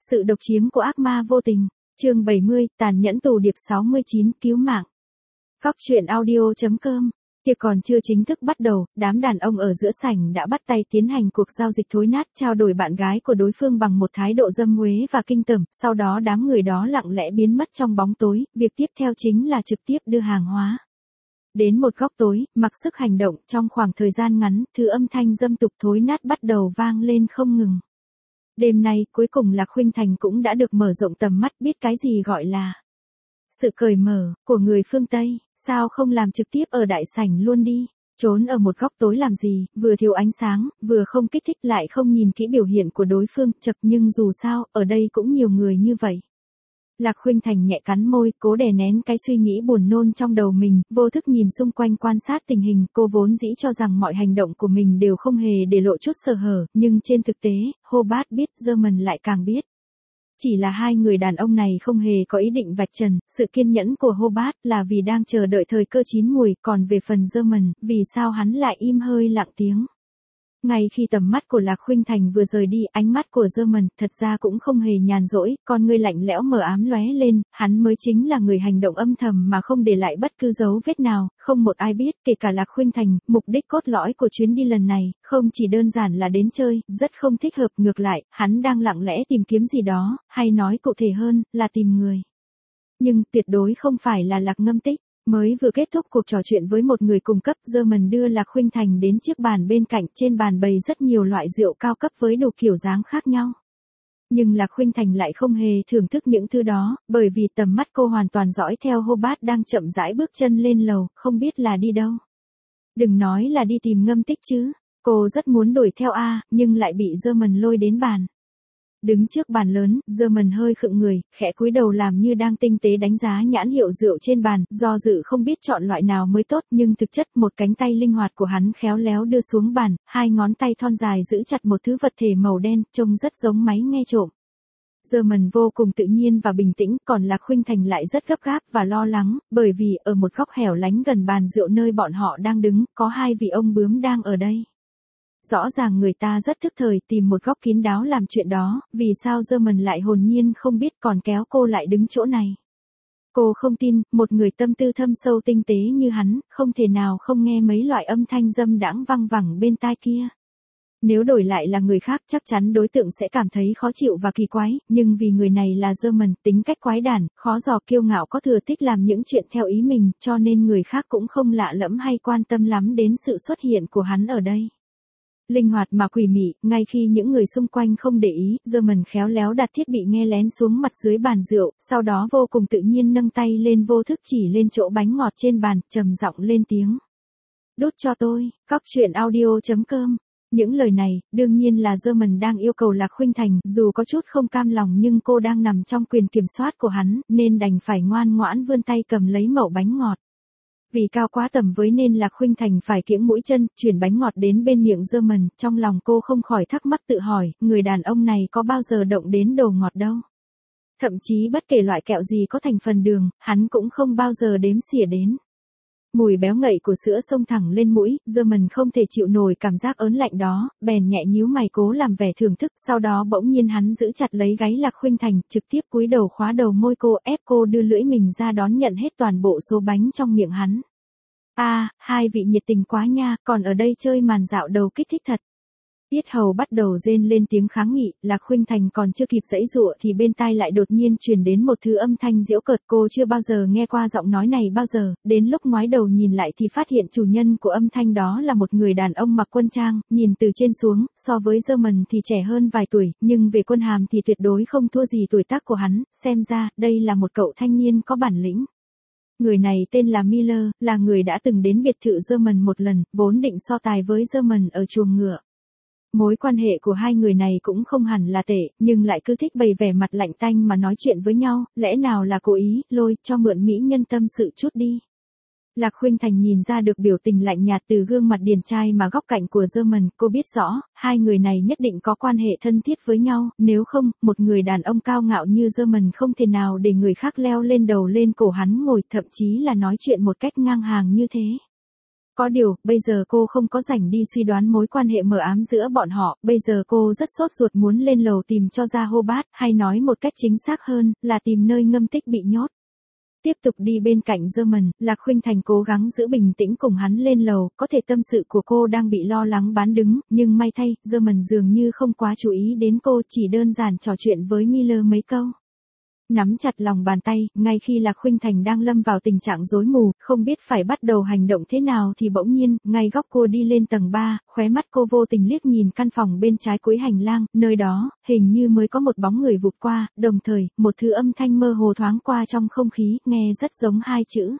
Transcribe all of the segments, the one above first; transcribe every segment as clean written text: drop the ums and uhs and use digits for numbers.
Sự độc chiếm của ác ma vô tình. Chương 70, tàn nhẫn tù điệp 69, cứu mạng. Góc truyện audio.com. Tiệc còn chưa chính thức bắt đầu, đám đàn ông ở giữa sảnh đã bắt tay tiến hành cuộc giao dịch thối nát, trao đổi bạn gái của đối phương bằng một thái độ dâm uế và kinh tởm, sau đó đám người đó lặng lẽ biến mất trong bóng tối, việc tiếp theo chính là trực tiếp đưa hàng hóa đến một góc tối, mặc sức hành động. Trong khoảng thời gian ngắn, thứ âm thanh dâm tục thối nát bắt đầu vang lên không ngừng. Đêm nay, cuối cùng Lạc Khuynh Thành cũng đã được mở rộng tầm mắt, biết cái gì gọi là sự cởi mở của người phương Tây, sao không làm trực tiếp ở đại sảnh luôn đi, trốn ở một góc tối làm gì, vừa thiếu ánh sáng, vừa không kích thích lại không nhìn kỹ biểu hiện của đối phương, chật nhưng dù sao, ở đây cũng nhiều người như vậy. Lạc Khuynh Thành nhẹ cắn môi, cố đè nén cái suy nghĩ buồn nôn trong đầu mình, vô thức nhìn xung quanh quan sát tình hình, cô vốn dĩ cho rằng mọi hành động của mình đều không hề để lộ chút sơ hở, nhưng trên thực tế, Hobart biết, German lại càng biết. Chỉ là hai người đàn ông này không hề có ý định vạch trần, sự kiên nhẫn của Hobart là vì đang chờ đợi thời cơ chín mùi, còn về phần German, vì sao hắn lại im hơi lặng tiếng. Ngay khi tầm mắt của Lạc Khuynh Thành vừa rời đi, ánh mắt của German thật ra cũng không hề nhàn rỗi, con ngươi lạnh lẽo mờ ám lóe lên, hắn mới chính là người hành động âm thầm mà không để lại bất cứ dấu vết nào, không một ai biết, kể cả Lạc Khuynh Thành. Mục đích cốt lõi của chuyến đi lần này, không chỉ đơn giản là đến chơi, rất không thích hợp, ngược lại, hắn đang lặng lẽ tìm kiếm gì đó, hay nói cụ thể hơn, là tìm người. Nhưng tuyệt đối không phải là Lạc Ngâm Tích. Mới vừa kết thúc cuộc trò chuyện với một người cùng cấp, German đưa Lạc Khuynh Thành đến chiếc bàn bên cạnh, trên bàn bày rất nhiều loại rượu cao cấp với đủ kiểu dáng khác nhau. Nhưng Lạc Khuynh Thành lại không hề thưởng thức những thứ đó, bởi vì tầm mắt cô hoàn toàn dõi theo Hobart đang chậm rãi bước chân lên lầu, không biết là đi đâu. Đừng nói là đi tìm Ngâm Tích chứ, cô rất muốn đuổi theo nhưng lại bị German lôi đến bàn. Đứng trước bàn lớn, German hơi khựng người, khẽ cúi đầu làm như đang tinh tế đánh giá nhãn hiệu rượu trên bàn, do dự không biết chọn loại nào mới tốt, nhưng thực chất một cánh tay linh hoạt của hắn khéo léo đưa xuống bàn, hai ngón tay thon dài giữ chặt một thứ vật thể màu đen, trông rất giống máy nghe trộm. German vô cùng tự nhiên và bình tĩnh, còn Lạc Khuynh Thành lại rất gấp gáp và lo lắng, bởi vì ở một góc hẻo lánh gần bàn rượu nơi bọn họ đang đứng, có hai vị ông bướm đang ở đây. Rõ ràng người ta rất thức thời tìm một góc kín đáo làm chuyện đó, vì sao German lại hồn nhiên không biết còn kéo cô lại đứng chỗ này. Cô không tin, một người tâm tư thâm sâu tinh tế như hắn, không thể nào không nghe mấy loại âm thanh dâm đãng văng vẳng bên tai kia. Nếu đổi lại là người khác chắc chắn đối tượng sẽ cảm thấy khó chịu và kỳ quái, nhưng vì người này là German, tính cách quái đản, khó dò, kiêu ngạo, có thừa thích làm những chuyện theo ý mình, cho nên người khác cũng không lạ lẫm hay quan tâm lắm đến sự xuất hiện của hắn ở đây. Linh hoạt mà quỷ mị, ngay khi những người xung quanh không để ý, German khéo léo đặt thiết bị nghe lén xuống mặt dưới bàn rượu, sau đó vô cùng tự nhiên nâng tay lên vô thức chỉ lên chỗ bánh ngọt trên bàn, trầm giọng lên tiếng. Đút cho tôi, góc truyện audio.com. Những lời này, đương nhiên là German đang yêu cầu Lạc Khuynh Thành, dù có chút không cam lòng nhưng cô đang nằm trong quyền kiểm soát của hắn, nên đành phải ngoan ngoãn vươn tay cầm lấy mẩu bánh ngọt. Vì cao quá tầm với nên Lạc Khuynh Thành phải kiễng mũi chân, chuyển bánh ngọt đến bên miệng German, trong lòng cô không khỏi thắc mắc tự hỏi, người đàn ông này có bao giờ động đến đồ ngọt đâu. Thậm chí bất kể loại kẹo gì có thành phần đường, hắn cũng không bao giờ đếm xỉa đến. Mùi béo ngậy của sữa xông thẳng lên mũi, German không thể chịu nổi cảm giác ớn lạnh đó, bèn nhẹ nhíu mày cố làm vẻ thưởng thức, sau đó bỗng nhiên hắn giữ chặt lấy gáy Lạc Khuynh Thành, trực tiếp cúi đầu khóa đầu môi cô, ép cô đưa lưỡi mình ra đón nhận hết toàn bộ số bánh trong miệng hắn. Hai vị nhiệt tình quá nha, còn ở đây chơi màn dạo đầu kích thích thật. Tiết hầu bắt đầu rên lên tiếng kháng nghị, Lạc Khuynh Thành còn chưa kịp giãy giụa thì bên tai lại đột nhiên truyền đến một thứ âm thanh giễu cợt, cô chưa bao giờ nghe qua giọng nói này bao giờ, đến lúc ngoái đầu nhìn lại thì phát hiện chủ nhân của âm thanh đó là một người đàn ông mặc quân trang, nhìn từ trên xuống, so với German thì trẻ hơn vài tuổi, nhưng về quân hàm thì tuyệt đối không thua gì tuổi tác của hắn, xem ra, đây là một cậu thanh niên có bản lĩnh. Người này tên là Miller, là người đã từng đến biệt thự German một lần, vốn định so tài với German ở chuồng ngựa. Mối quan hệ của hai người này cũng không hẳn là tệ, nhưng lại cứ thích bày vẻ mặt lạnh tanh mà nói chuyện với nhau, lẽ nào là cố ý, lôi, cho mượn mỹ nhân tâm sự chút đi. Lạc Khuynh Thành nhìn ra được biểu tình lạnh nhạt từ gương mặt điển trai mà góc cạnh của German, cô biết rõ, hai người này nhất định có quan hệ thân thiết với nhau, nếu không, một người đàn ông cao ngạo như German không thể nào để người khác leo lên đầu lên cổ hắn ngồi, thậm chí là nói chuyện một cách ngang hàng như thế. Có điều, bây giờ cô không có rảnh đi suy đoán mối quan hệ mờ ám giữa bọn họ, bây giờ cô rất sốt ruột muốn lên lầu tìm cho ra Hobart, hay nói một cách chính xác hơn, là tìm nơi Ngâm Tích bị nhốt. Tiếp tục đi bên cạnh German, Lạc Khuynh Thành cố gắng giữ bình tĩnh cùng hắn lên lầu, có thể tâm sự của cô đang bị lo lắng bán đứng, nhưng may thay, German dường như không quá chú ý đến cô, chỉ đơn giản trò chuyện với Miller mấy câu. Nắm chặt lòng bàn tay, ngay khi Lạc Khuynh Thành đang lâm vào tình trạng rối mù, không biết phải bắt đầu hành động thế nào thì bỗng nhiên, ngay góc cô đi lên tầng 3, khóe mắt cô vô tình liếc nhìn căn phòng bên trái cuối hành lang, nơi đó, hình như mới có một bóng người vụt qua, đồng thời, một thứ âm thanh mơ hồ thoáng qua trong không khí, nghe rất giống hai chữ.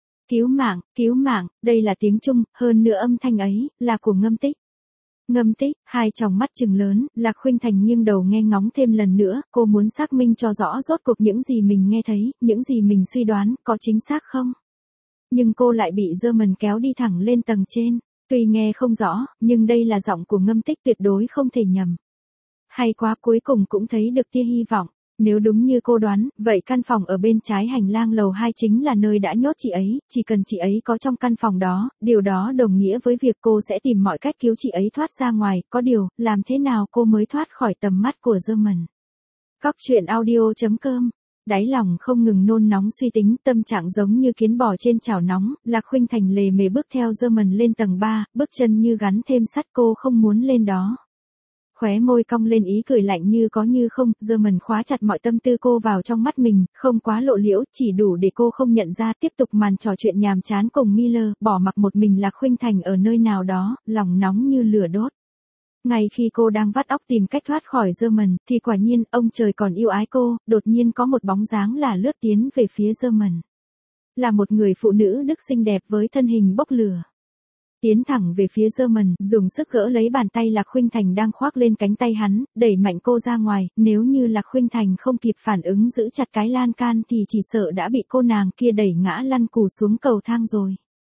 Cứu mạng, đây là tiếng Trung, hơn nữa âm thanh ấy, là của Ngâm Tích. Ngâm Tích, hai tròng mắt trừng lớn, Lạc Khuynh Thành nghiêng đầu nghe ngóng thêm lần nữa, cô muốn xác minh cho rõ rốt cuộc những gì mình nghe thấy, những gì mình suy đoán, có chính xác không? Nhưng cô lại bị German kéo đi thẳng lên tầng trên, tuy nghe không rõ, nhưng đây là giọng của Ngâm Tích tuyệt đối không thể nhầm. Hay quá, cuối cùng cũng thấy được tia hy vọng. Nếu đúng như cô đoán, vậy căn phòng ở bên trái hành lang lầu 2 chính là nơi đã nhốt chị ấy, chỉ cần chị ấy có trong căn phòng đó, điều đó đồng nghĩa với việc cô sẽ tìm mọi cách cứu chị ấy thoát ra ngoài, có điều, làm thế nào cô mới thoát khỏi tầm mắt của German. Góc truyện audio.com. Đáy lòng không ngừng nôn nóng suy tính, tâm trạng giống như kiến bò trên chảo nóng, Lạc Khuynh Thành lề mề bước theo German lên tầng 3, bước chân như gắn thêm sắt, cô không muốn lên đó. Khóe môi cong lên ý cười lạnh như có như không, German khóa chặt mọi tâm tư cô vào trong mắt mình, không quá lộ liễu, chỉ đủ để cô không nhận ra, tiếp tục màn trò chuyện nhàm chán cùng Miller, bỏ mặc một mình Lạc Khuynh Thành ở nơi nào đó, lòng nóng như lửa đốt. Ngay khi cô đang vắt óc tìm cách thoát khỏi German, thì quả nhiên, ông trời còn yêu ái cô, đột nhiên có một bóng dáng là lướt tiến về phía German. Là một người phụ nữ đức xinh đẹp với thân hình bốc lửa. Tiến thẳng về phía German, dùng sức gỡ lấy bàn tay Lạc Khuynh Thành đang khoác lên cánh tay hắn, đẩy mạnh cô ra ngoài, nếu như Lạc Khuynh Thành không kịp phản ứng giữ chặt cái lan can thì chỉ sợ đã bị cô nàng kia đẩy ngã lăn cù xuống cầu thang rồi.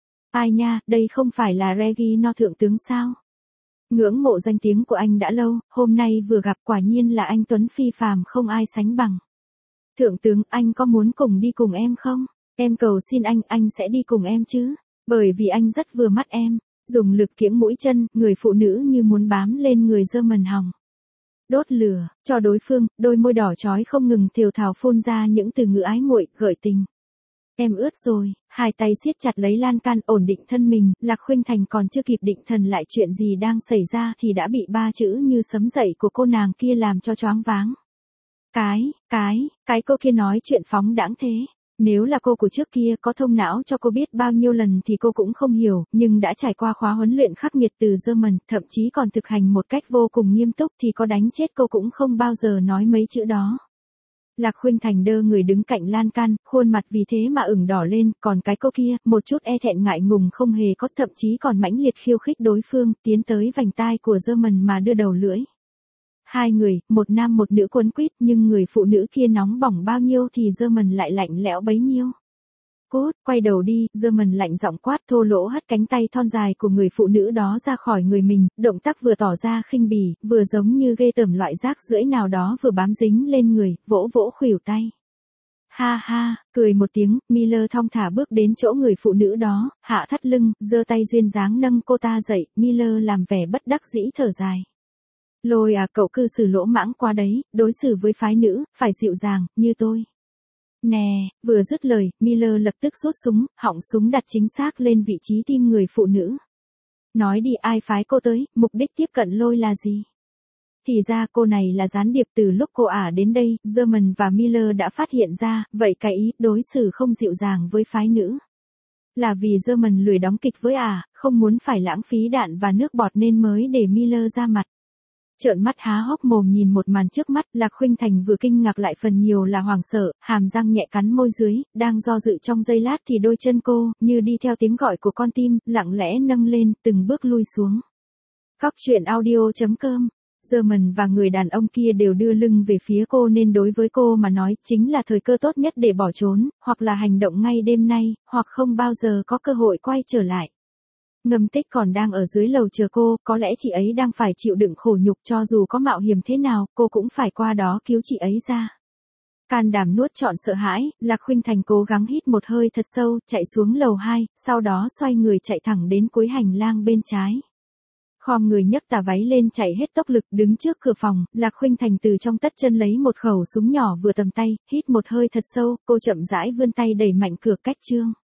Ai nha, đây không phải là Regina thượng tướng sao? Ngưỡng mộ danh tiếng của anh đã lâu, hôm nay vừa gặp quả nhiên là anh tuấn phi phàm không ai sánh bằng. Thượng tướng, anh có muốn cùng đi cùng em không? Em cầu xin anh sẽ đi cùng em chứ? Bởi vì anh rất vừa mắt em, dùng lực kiễng mũi chân, người phụ nữ như muốn bám lên người German hòng. Đốt lửa, cho đối phương, đôi môi đỏ chói không ngừng thều thào phun ra những từ ngữ ái muội, gợi tình. Em ướt rồi, hai tay siết chặt lấy lan can ổn định thân mình, Lạc Khuynh Thành còn chưa kịp định thần lại chuyện gì đang xảy ra thì đã bị ba chữ như sấm dậy của cô nàng kia làm cho choáng váng. Cái cô kia nói chuyện phóng đãng thế. Nếu là cô của trước kia có thông não cho cô biết bao nhiêu lần thì cô cũng không hiểu, nhưng đã trải qua khóa huấn luyện khắc nghiệt từ German, thậm chí còn thực hành một cách vô cùng nghiêm túc thì có đánh chết cô cũng không bao giờ nói mấy chữ đó. Lạc Khuynh Thành đơ người đứng cạnh lan can, khuôn mặt vì thế mà ửng đỏ lên, còn cái cô kia, một chút e thẹn ngại ngùng không hề có, thậm chí còn mãnh liệt khiêu khích đối phương, tiến tới vành tai của German mà đưa đầu lưỡi. Hai người, một nam một nữ quấn quýt, nhưng người phụ nữ kia nóng bỏng bao nhiêu thì German lại lạnh lẽo bấy nhiêu. Cút, quay đầu đi, German lạnh giọng quát, thô lỗ hất cánh tay thon dài của người phụ nữ đó ra khỏi người mình, động tác vừa tỏ ra khinh bỉ, vừa giống như ghê tởm loại rác rưởi nào đó vừa bám dính lên người, vỗ vỗ khuỷu tay. Ha ha, cười một tiếng, Miller thong thả bước đến chỗ người phụ nữ đó, hạ thắt lưng, giơ tay duyên dáng nâng cô ta dậy, Miller làm vẻ bất đắc dĩ thở dài. Lôi à, cậu cư xử lỗ mãng quá đấy, đối xử với phái nữ, phải dịu dàng, như tôi. Nè, vừa dứt lời, Miller lập tức rút súng, họng súng đặt chính xác lên vị trí tim người phụ nữ. Nói đi, ai phái cô tới, mục đích tiếp cận Lôi là gì? Thì ra cô này là gián điệp từ lúc cô ả đến đây, German và Miller đã phát hiện ra, vậy cái ý đối xử không dịu dàng với phái nữ. Là vì German lười đóng kịch với ả, không muốn phải lãng phí đạn và nước bọt nên mới để Miller ra mặt. Trợn mắt há hốc mồm nhìn một màn trước mắt, Lạc Khuynh Thành vừa kinh ngạc lại phần nhiều là hoảng sợ, hàm răng nhẹ cắn môi dưới, đang do dự trong giây lát thì đôi chân cô, như đi theo tiếng gọi của con tim, lặng lẽ nâng lên, từng bước lui xuống. Góc truyện audio.com. German và người đàn ông kia đều đưa lưng về phía cô nên đối với cô mà nói, chính là thời cơ tốt nhất để bỏ trốn, hoặc là hành động ngay đêm nay, hoặc không bao giờ có cơ hội quay trở lại. Ngâm Tích còn đang ở dưới lầu chờ cô, có lẽ chị ấy đang phải chịu đựng khổ nhục, cho dù có mạo hiểm thế nào, cô cũng phải qua đó cứu chị ấy ra. Can đảm nuốt trọn sợ hãi, Lạc Khuynh Thành cố gắng hít một hơi thật sâu, chạy xuống lầu 2, sau đó xoay người chạy thẳng đến cuối hành lang bên trái. Khom người nhấc tà váy lên chạy hết tốc lực đứng trước cửa phòng, Lạc Khuynh Thành từ trong tất chân lấy một khẩu súng nhỏ vừa tầm tay, hít một hơi thật sâu, cô chậm rãi vươn tay đẩy mạnh cửa cách trương.